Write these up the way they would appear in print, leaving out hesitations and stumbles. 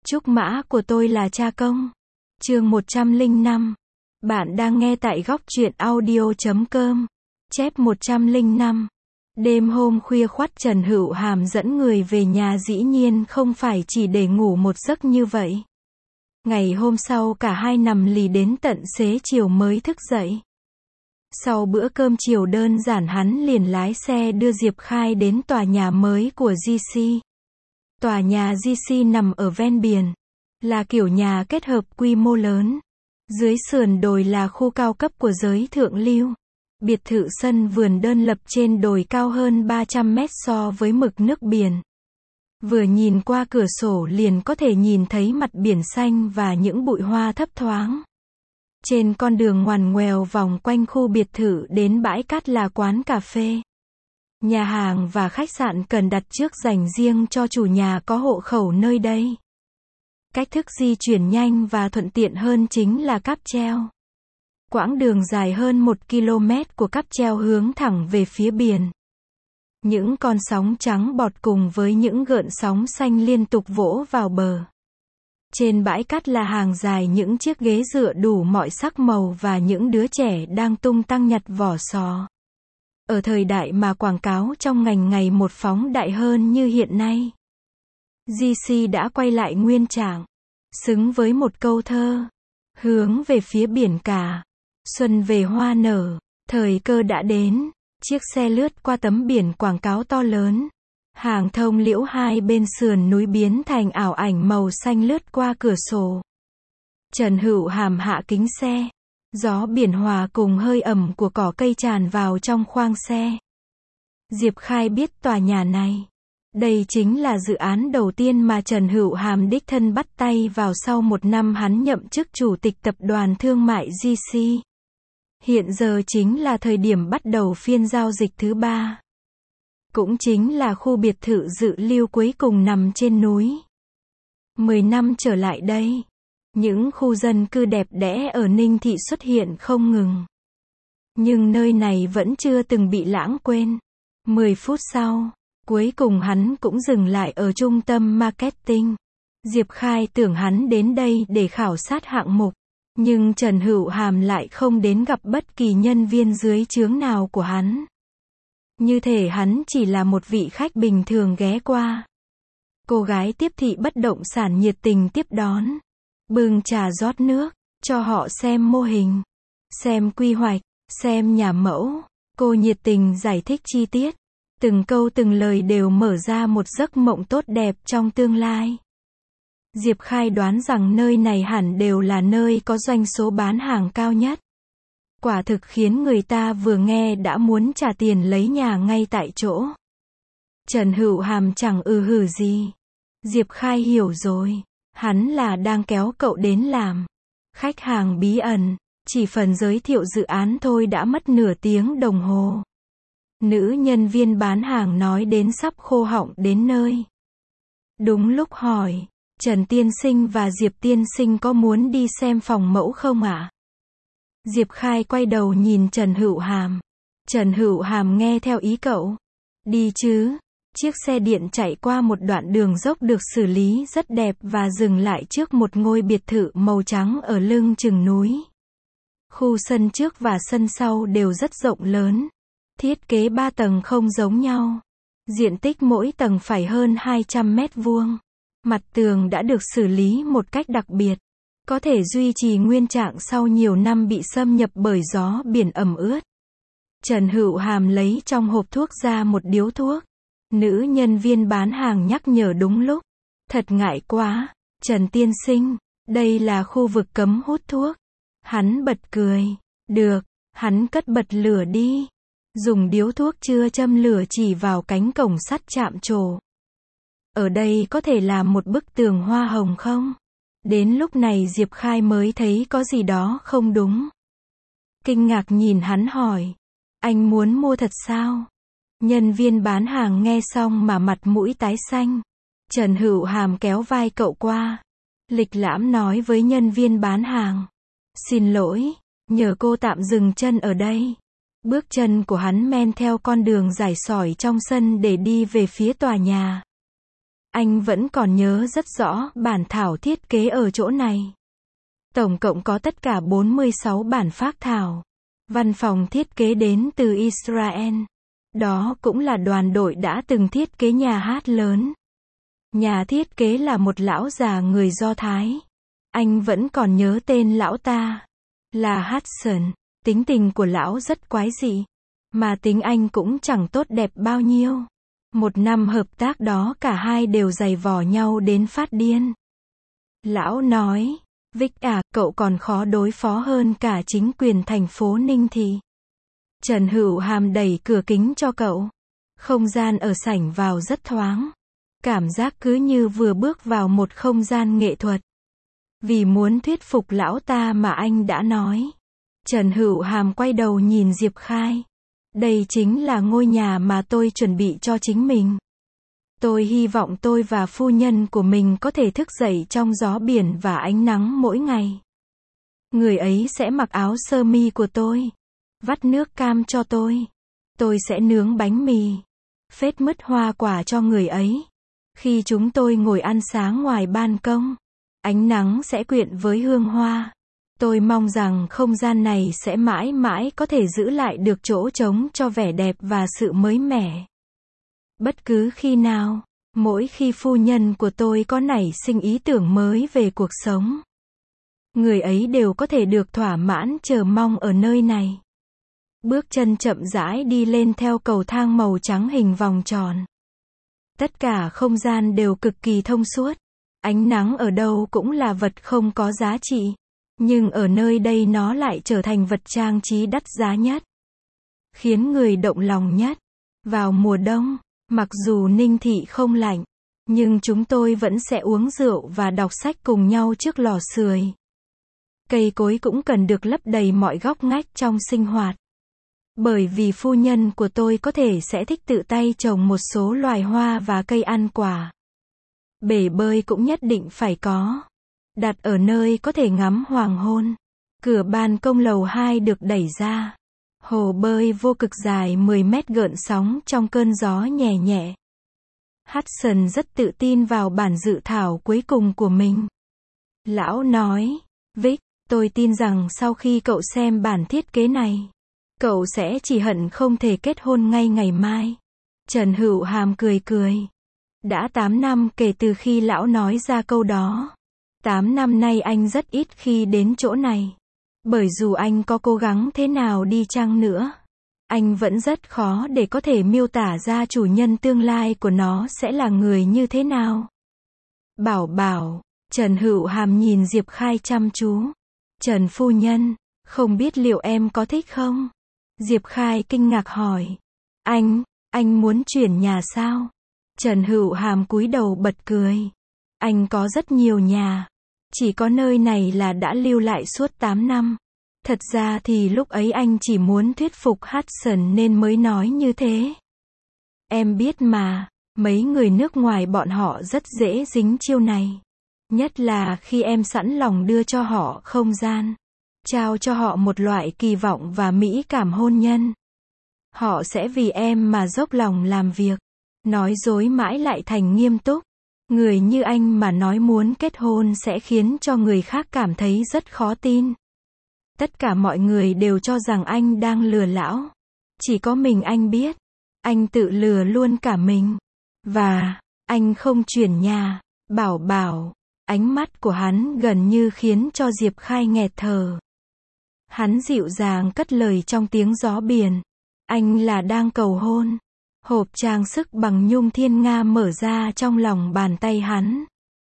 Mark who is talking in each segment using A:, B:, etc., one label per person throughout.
A: Trúc mã của tôi là cha công. Chương 105. Bạn đang nghe tại góc truyện audio.com. Chép 105. Đêm hôm khuya khoắt Trần Hữu Hàm dẫn người về nhà dĩ nhiên không phải chỉ để ngủ một giấc như vậy. Ngày hôm sau cả hai nằm lì đến tận xế chiều mới thức dậy. Sau bữa cơm chiều đơn giản hắn liền lái xe đưa Diệp Khai đến tòa nhà mới của GC. Tòa nhà GC nằm ở ven biển. Là kiểu nhà kết hợp quy mô lớn. Dưới sườn đồi là khu cao cấp của giới thượng lưu. Biệt thự sân vườn đơn lập trên đồi cao hơn 300 mét so với mực nước biển. Vừa nhìn qua cửa sổ liền có thể nhìn thấy mặt biển xanh và những bụi hoa thấp thoáng. Trên con đường ngoằn ngoèo vòng quanh khu biệt thự đến bãi cát là quán cà phê, nhà hàng và khách sạn cần đặt trước dành riêng cho chủ nhà có hộ khẩu nơi đây. Cách thức di chuyển nhanh và thuận tiện hơn chính là cáp treo. Quãng đường dài hơn 1 km của cáp treo hướng thẳng về phía biển. Những con sóng trắng bọt cùng với những gợn sóng xanh liên tục vỗ vào bờ. Trên bãi cát là hàng dài những chiếc ghế dựa đủ mọi sắc màu và những đứa trẻ đang tung tăng nhặt vỏ sò. Ở thời đại mà quảng cáo trong ngành ngày một phóng đại hơn như hiện nay, GC đã quay lại nguyên trạng, xứng với một câu thơ, hướng về phía biển cả, xuân về hoa nở, thời cơ đã đến. Chiếc xe lướt qua tấm biển quảng cáo to lớn. Hàng thông liễu hai bên sườn núi biến thành ảo ảnh màu xanh lướt qua cửa sổ. Trần Hữu Hàm hạ kính xe. Gió biển hòa cùng hơi ẩm của cỏ cây tràn vào trong khoang xe. Diệp Khai biết tòa nhà này. Đây chính là dự án đầu tiên mà Trần Hữu Hàm đích thân bắt tay vào sau 1 năm hắn nhậm chức chủ tịch tập đoàn thương mại GC. Hiện giờ chính là thời điểm bắt đầu phiên giao dịch thứ 3. Cũng chính là khu biệt thự dự lưu cuối cùng nằm trên núi. 10 năm trở lại đây, những khu dân cư đẹp đẽ ở Ninh Thị xuất hiện không ngừng. Nhưng nơi này vẫn chưa từng bị lãng quên. 10 phút sau, cuối cùng hắn cũng dừng lại ở trung tâm marketing. Diệp Khai tưởng hắn đến đây để khảo sát hạng mục. Nhưng Trần Hữu Hàm lại không đến gặp bất kỳ nhân viên dưới trướng nào của hắn. Như thể hắn chỉ là một vị khách bình thường ghé qua. Cô gái tiếp thị bất động sản nhiệt tình tiếp đón. Bưng trà rót nước, cho họ xem mô hình, xem quy hoạch, xem nhà mẫu. Cô nhiệt tình giải thích chi tiết. Từng câu từng lời đều mở ra một giấc mộng tốt đẹp trong tương lai. Diệp Khai đoán rằng nơi này hẳn đều là nơi có doanh số bán hàng cao nhất. Quả thực khiến người ta vừa nghe đã muốn trả tiền lấy nhà ngay tại chỗ. Trần Hữu Hàm chẳng hử gì. Diệp Khai hiểu rồi. Hắn là đang kéo cậu đến làm khách hàng bí ẩn. Chỉ phần giới thiệu dự án thôi đã mất nửa tiếng đồng hồ. Nữ nhân viên bán hàng nói đến sắp khô họng đến nơi. Đúng lúc hỏi, Trần tiên sinh và Diệp tiên sinh có muốn đi xem phòng mẫu không ạ? Diệp Khai quay đầu nhìn Trần Hữu Hàm. Trần Hữu Hàm nghe theo ý cậu. Đi chứ. Chiếc xe điện chạy qua một đoạn đường dốc được xử lý rất đẹp và dừng lại trước một ngôi biệt thự màu trắng ở lưng chừng núi. Khu sân trước và sân sau đều rất rộng lớn. Thiết kế 3 tầng không giống nhau. Diện tích mỗi tầng phải hơn 200 mét vuông. Mặt tường đã được xử lý một cách đặc biệt. Có thể duy trì nguyên trạng sau nhiều năm bị xâm nhập bởi gió biển ẩm ướt. Trần Hữu Hàm lấy trong hộp thuốc ra một điếu thuốc. Nữ nhân viên bán hàng nhắc nhở đúng lúc. Thật ngại quá, Trần tiên sinh, đây là khu vực cấm hút thuốc. Hắn bật cười. Được, hắn cất bật lửa đi. Dùng điếu thuốc chưa châm lửa chỉ vào cánh cổng sắt chạm trổ. Ở đây có thể làm một bức tường hoa hồng không? Đến lúc này Diệp Khai mới thấy có gì đó không đúng. Kinh ngạc nhìn hắn hỏi. Anh muốn mua thật sao? Nhân viên bán hàng nghe xong mà mặt mũi tái xanh. Trần Hữu Hàm kéo vai cậu qua. Lịch lãm nói với nhân viên bán hàng. Xin lỗi, nhờ cô tạm dừng chân ở đây. Bước chân của hắn men theo con đường dài sỏi trong sân để đi về phía tòa nhà. Anh vẫn còn nhớ rất rõ bản thảo thiết kế ở chỗ này. Tổng cộng có tất cả 46 bản phác thảo. Văn phòng thiết kế đến từ Israel. Đó cũng là đoàn đội đã từng thiết kế nhà hát lớn. Nhà thiết kế là một lão già người Do Thái. Anh vẫn còn nhớ tên lão ta. Là Hudson. Tính tình của lão rất quái dị. Mà tính anh cũng chẳng tốt đẹp bao nhiêu. Một năm hợp tác đó cả hai đều giày vò nhau đến phát điên. Lão nói, Vic à, cậu còn khó đối phó hơn cả chính quyền thành phố Ninh Thị. Trần Hữu Hàm đẩy cửa kính cho cậu. Không gian ở sảnh vào rất thoáng. Cảm giác cứ như vừa bước vào một không gian nghệ thuật. Vì muốn thuyết phục lão ta mà anh đã nói. Trần Hữu Hàm quay đầu nhìn Diệp Khai. Đây chính là ngôi nhà mà tôi chuẩn bị cho chính mình. Tôi hy vọng tôi và phu nhân của mình có thể thức dậy trong gió biển và ánh nắng mỗi ngày. Người ấy sẽ mặc áo sơ mi của tôi. Vắt nước cam cho tôi. Tôi sẽ nướng bánh mì. Phết mứt hoa quả cho người ấy. Khi chúng tôi ngồi ăn sáng ngoài ban công, ánh nắng sẽ quyện với hương hoa. Tôi mong rằng không gian này sẽ mãi mãi có thể giữ lại được chỗ trống cho vẻ đẹp và sự mới mẻ. Bất cứ khi nào, mỗi khi phu nhân của tôi có nảy sinh ý tưởng mới về cuộc sống, người ấy đều có thể được thỏa mãn chờ mong ở nơi này. Bước chân chậm rãi đi lên theo cầu thang màu trắng hình vòng tròn. Tất cả không gian đều cực kỳ thông suốt. Ánh nắng ở đâu cũng là vật không có giá trị. Nhưng ở nơi đây nó lại trở thành vật trang trí đắt giá nhất. Khiến người động lòng nhất. Vào mùa đông, mặc dù Ninh Thị không lạnh, nhưng chúng tôi vẫn sẽ uống rượu và đọc sách cùng nhau trước lò sưởi. Cây cối cũng cần được lấp đầy mọi góc ngách trong sinh hoạt. Bởi vì phu nhân của tôi có thể sẽ thích tự tay trồng một số loài hoa và cây ăn quả. Bể bơi cũng nhất định phải có. Đặt ở nơi có thể ngắm hoàng hôn. Cửa ban công lầu 2 được đẩy ra. Hồ bơi vô cực dài 10 mét gợn sóng trong cơn gió nhẹ nhẹ. Hudson rất tự tin vào bản dự thảo cuối cùng của mình. Lão nói, Vic, tôi tin rằng sau khi cậu xem bản thiết kế này, cậu sẽ chỉ hận không thể kết hôn ngay ngày mai. Trần Hữu Hàm cười cười. Đã 8 năm kể từ khi lão nói ra câu đó. 8 năm nay anh rất ít khi đến chỗ này. Bởi dù anh có cố gắng thế nào đi chăng nữa, anh vẫn rất khó để có thể miêu tả ra chủ nhân tương lai của nó sẽ là người như thế nào. Bảo bảo, Trần Hữu Hàm nhìn Diệp Khai chăm chú. Trần phu nhân, không biết liệu em có thích không? Diệp Khai kinh ngạc hỏi. Anh muốn chuyển nhà sao? Trần Hữu Hàm cúi đầu bật cười. Anh có rất nhiều nhà. Chỉ có nơi này là đã lưu lại suốt 8 năm. Thật ra thì lúc ấy anh chỉ muốn thuyết phục Hudson nên mới nói như thế. Em biết mà, mấy người nước ngoài bọn họ rất dễ dính chiêu này. Nhất là khi em sẵn lòng đưa cho họ không gian. Trao cho họ một loại kỳ vọng và mỹ cảm hôn nhân. Họ sẽ vì em mà dốc lòng làm việc. Nói dối mãi lại thành nghiêm túc. Người như anh mà nói muốn kết hôn sẽ khiến cho người khác cảm thấy rất khó tin. Tất cả mọi người đều cho rằng anh đang lừa lão. Chỉ có mình anh biết. Anh tự lừa luôn cả mình. Và, anh không chuyển nhà. Bảo bảo, ánh mắt của hắn gần như khiến cho Diệp Khai nghẹt thở. Hắn dịu dàng cất lời trong tiếng gió biển. Anh là đang cầu hôn. Hộp trang sức bằng nhung thiên nga mở ra trong lòng bàn tay hắn.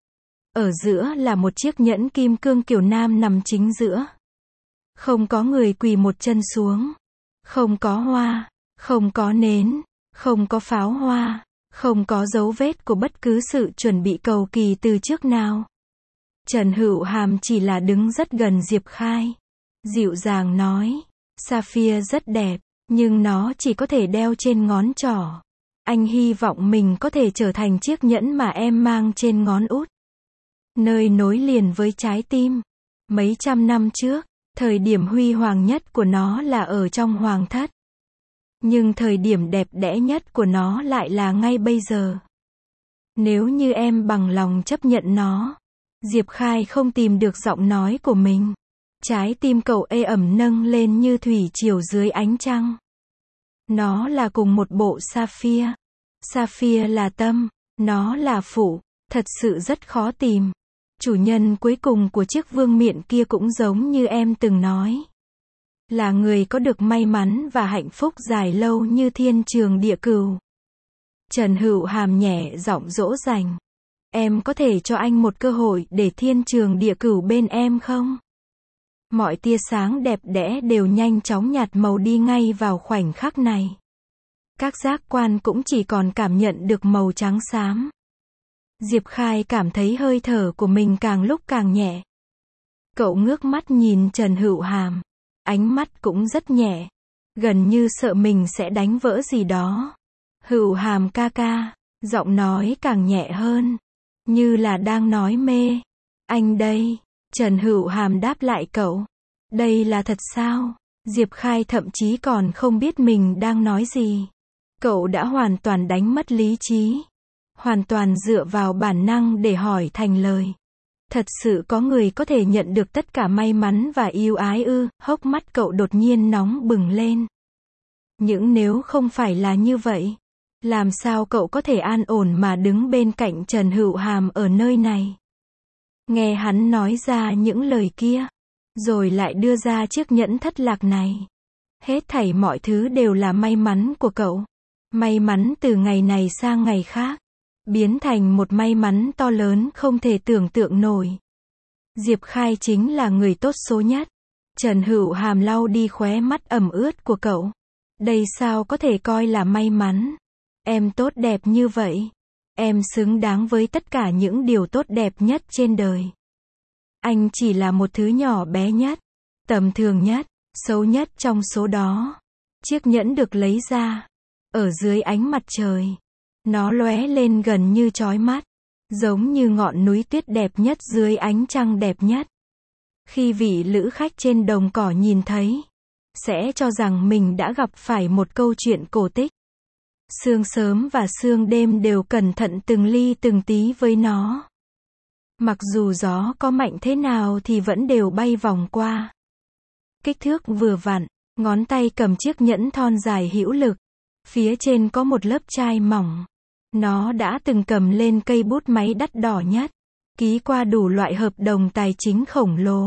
A: Ở giữa là một chiếc nhẫn kim cương kiểu nam nằm chính giữa. Không có người quỳ một chân xuống. Không có hoa. Không có nến. Không có pháo hoa. Không có dấu vết của bất cứ sự chuẩn bị cầu kỳ từ trước nào. Trần Hữu Hàm chỉ là đứng rất gần Diệp Khai. Dịu dàng nói. Sapphire rất đẹp. Nhưng nó chỉ có thể đeo trên ngón trỏ. Anh hy vọng mình có thể trở thành chiếc nhẫn mà em mang trên ngón út. Nơi nối liền với trái tim. Mấy trăm năm trước, thời điểm huy hoàng nhất của nó là ở trong hoàng thất. Nhưng thời điểm đẹp đẽ nhất của nó lại là ngay bây giờ. Nếu như em bằng lòng chấp nhận nó. Diệp Khai không tìm được giọng nói của mình. Trái tim cậu ê ẩm nâng lên như thủy triều dưới ánh trăng. Nó là cùng một bộ sapphire. Sapphire là tâm, nó là phụ, thật sự rất khó tìm. Chủ nhân cuối cùng của chiếc vương miện kia cũng giống như em từng nói. Là người có được may mắn và hạnh phúc dài lâu như thiên trường địa cửu. Trần Hữu Hàm nhẹ giọng dỗ dành. Em có thể cho anh một cơ hội để thiên trường địa cửu bên em không? Mọi tia sáng đẹp đẽ đều nhanh chóng nhạt màu đi ngay vào khoảnh khắc này. Các giác quan cũng chỉ còn cảm nhận được màu trắng xám. Diệp Khai cảm thấy hơi thở của mình càng lúc càng nhẹ. Cậu ngước mắt nhìn Trần Hữu Hàm. Ánh mắt cũng rất nhẹ. Gần như sợ mình sẽ đánh vỡ gì đó. Hữu Hàm ca ca. Giọng nói càng nhẹ hơn. Như là đang nói mê. Anh đây. Trần Hữu Hàm đáp lại cậu. Đây là thật sao? Diệp Khai thậm chí còn không biết mình đang nói gì. Cậu đã hoàn toàn đánh mất lý trí. Hoàn toàn dựa vào bản năng để hỏi thành lời. Thật sự có người có thể nhận được tất cả may mắn và yêu ái ư? Hốc mắt cậu đột nhiên nóng bừng lên. Những nếu không phải là như vậy, làm sao cậu có thể an ổn mà đứng bên cạnh Trần Hữu Hàm ở nơi này? Nghe hắn nói ra những lời kia, rồi lại đưa ra chiếc nhẫn thất lạc này. Hết thảy mọi thứ đều là may mắn của cậu. May mắn từ ngày này sang ngày khác. Biến thành một may mắn to lớn không thể tưởng tượng nổi. Diệp Khai chính là người tốt số nhất. Trần Hữu Hàm lau đi khóe mắt ẩm ướt của cậu. Đây sao có thể coi là may mắn? Em tốt đẹp như vậy. Em xứng đáng với tất cả những điều tốt đẹp nhất trên đời. Anh chỉ là một thứ nhỏ bé nhất, tầm thường nhất, xấu nhất trong số đó. Chiếc nhẫn được lấy ra. Ở dưới ánh mặt trời. Nó lóe lên gần như chói mắt. Giống như ngọn núi tuyết đẹp nhất dưới ánh trăng đẹp nhất. Khi vị lữ khách trên đồng cỏ nhìn thấy, sẽ cho rằng mình đã gặp phải một câu chuyện cổ tích. Sương sớm và sương đêm đều cẩn thận từng ly từng tí với nó. Mặc dù gió có mạnh thế nào thì vẫn đều bay vòng qua. Kích thước vừa vặn, ngón tay cầm chiếc nhẫn thon dài hữu lực. Phía trên có một lớp chai mỏng. Nó đã từng cầm lên cây bút máy đắt đỏ nhất. Ký qua đủ loại hợp đồng tài chính khổng lồ.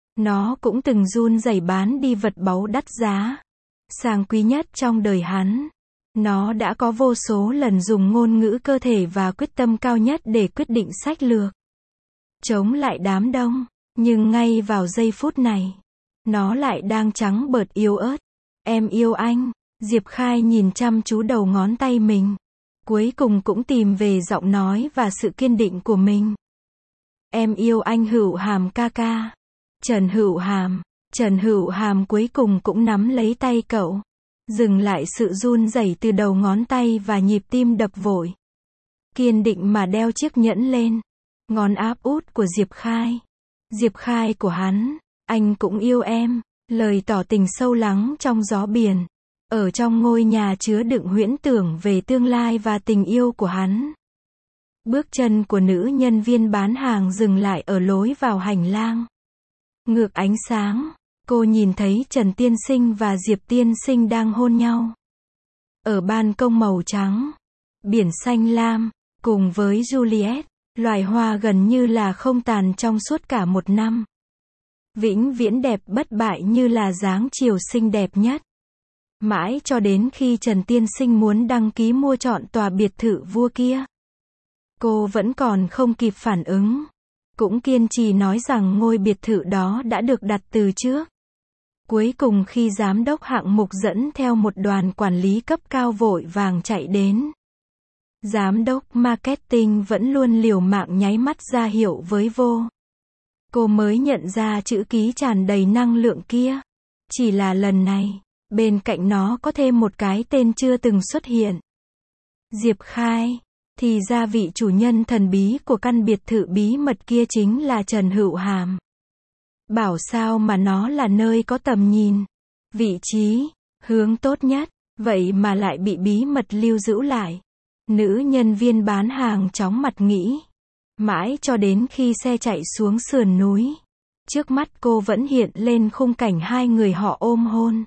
A: Nó cũng từng run rẩy bán đi vật báu đắt giá. Sang quý nhất trong đời hắn. Nó đã có vô số lần dùng ngôn ngữ cơ thể và quyết tâm cao nhất để quyết định sách lược. Chống lại đám đông. Nhưng ngay vào giây phút này, nó lại đang trắng bợt yếu ớt. Em yêu anh. Diệp Khai nhìn chăm chú đầu ngón tay mình. Cuối cùng cũng tìm về giọng nói và sự kiên định của mình. Em yêu anh Hữu Hàm ca ca. Trần Hữu Hàm cuối cùng cũng nắm lấy tay cậu. Dừng lại sự run rẩy từ đầu ngón tay và nhịp tim đập vội. Kiên định mà đeo chiếc nhẫn lên. Ngón áp út của Diệp Khai. Diệp Khai của hắn. Anh cũng yêu em. Lời tỏ tình sâu lắng trong gió biển. Ở trong ngôi nhà chứa đựng huyễn tưởng về tương lai và tình yêu của hắn. Bước chân của nữ nhân viên bán hàng dừng lại ở lối vào hành lang. Ngược ánh sáng, cô nhìn thấy Trần Tiên Sinh và Diệp Tiên Sinh đang hôn nhau. Ở ban công màu trắng, biển xanh lam, cùng với Juliet, loài hoa gần như là không tàn trong suốt cả một năm. Vĩnh viễn đẹp bất bại như là dáng chiều xinh đẹp nhất. Mãi cho đến khi Trần Tiên Sinh muốn đăng ký mua trọn tòa biệt thự vua kia. Cô vẫn còn không kịp phản ứng. Cũng kiên trì nói rằng ngôi biệt thự đó đã được đặt từ trước. Cuối cùng khi giám đốc hạng mục dẫn theo một đoàn quản lý cấp cao vội vàng chạy đến. Giám đốc marketing vẫn luôn liều mạng nháy mắt ra hiệu với vô. Cô mới nhận ra chữ ký tràn đầy năng lượng kia. Chỉ là lần này, bên cạnh nó có thêm một cái tên chưa từng xuất hiện. Diệp Khai. Thì ra vị chủ nhân thần bí của căn biệt thự bí mật kia chính là Trần Hữu Hàm. Bảo sao mà nó là nơi có tầm nhìn, vị trí, hướng tốt nhất, vậy mà lại bị bí mật lưu giữ lại. Nữ nhân viên bán hàng chóng mặt nghĩ. Mãi cho đến khi xe chạy xuống sườn núi. Trước mắt cô vẫn hiện lên khung cảnh hai người họ ôm hôn.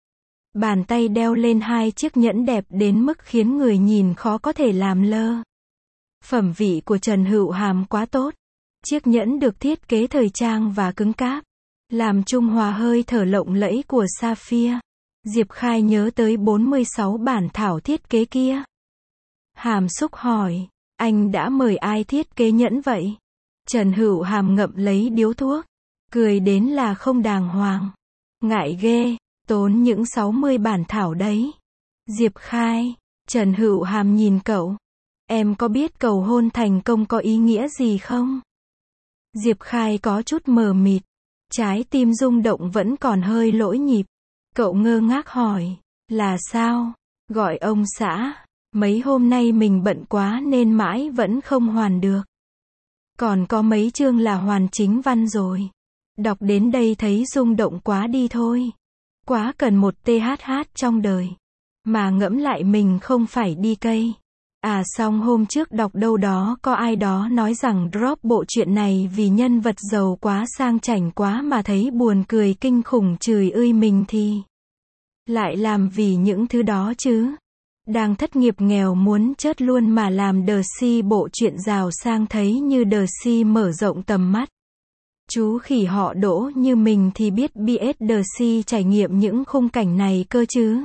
A: Bàn tay đeo lên hai chiếc nhẫn đẹp đến mức khiến người nhìn khó có thể làm lơ. Phẩm vị của Trần Hữu Hàm quá tốt. Chiếc nhẫn được thiết kế thời trang và cứng cáp, làm trung hòa hơi thở lộng lẫy của Sapphire. Diệp Khai nhớ tới 46 bản thảo thiết kế kia. Hàm Súc hỏi, anh đã mời ai thiết kế nhẫn vậy? Trần Hữu Hàm ngậm lấy điếu thuốc, cười đến là không đàng hoàng. Ngại ghê, tốn những 60 bản thảo đấy. Diệp Khai, Trần Hữu Hàm nhìn cậu. Em có biết cầu hôn thành công có ý nghĩa gì không? Diệp Khai có chút mờ mịt. Trái tim rung động vẫn còn hơi lỗi nhịp. Cậu ngơ ngác hỏi, là sao? Gọi ông xã. Mấy hôm nay mình bận quá nên mãi vẫn không hoàn được. Còn có mấy chương là hoàn chính văn rồi. Đọc đến đây thấy rung động quá đi thôi. Quá cần một THH trong đời. Mà ngẫm lại mình không phải đi cây. À xong hôm trước đọc đâu đó có ai đó nói rằng drop bộ truyện này vì nhân vật giàu quá sang chảnh quá mà thấy buồn cười kinh khủng chửi ơi mình thì lại làm vì những thứ đó chứ. Đang thất nghiệp nghèo muốn chớt luôn mà làm The Sea bộ truyện giàu sang thấy như The Sea mở rộng tầm mắt. Chú khỉ họ Đỗ như mình thì biết BS The Sea trải nghiệm những khung cảnh này cơ chứ.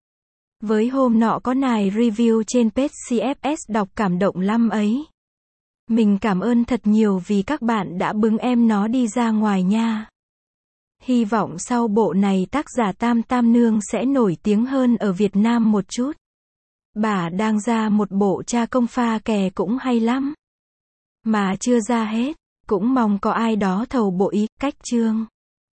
A: Với hôm nọ có nài review trên page CFS đọc cảm động lắm ấy. Mình cảm ơn thật nhiều vì các bạn đã bưng em nó đi ra ngoài nha. Hy vọng sau bộ này tác giả Tam Tam Nương sẽ nổi tiếng hơn ở Việt Nam một chút. Bà đang ra một bộ cha công pha kè cũng hay lắm. Mà chưa ra hết, cũng mong có ai đó thầu bộ ý, cách chương.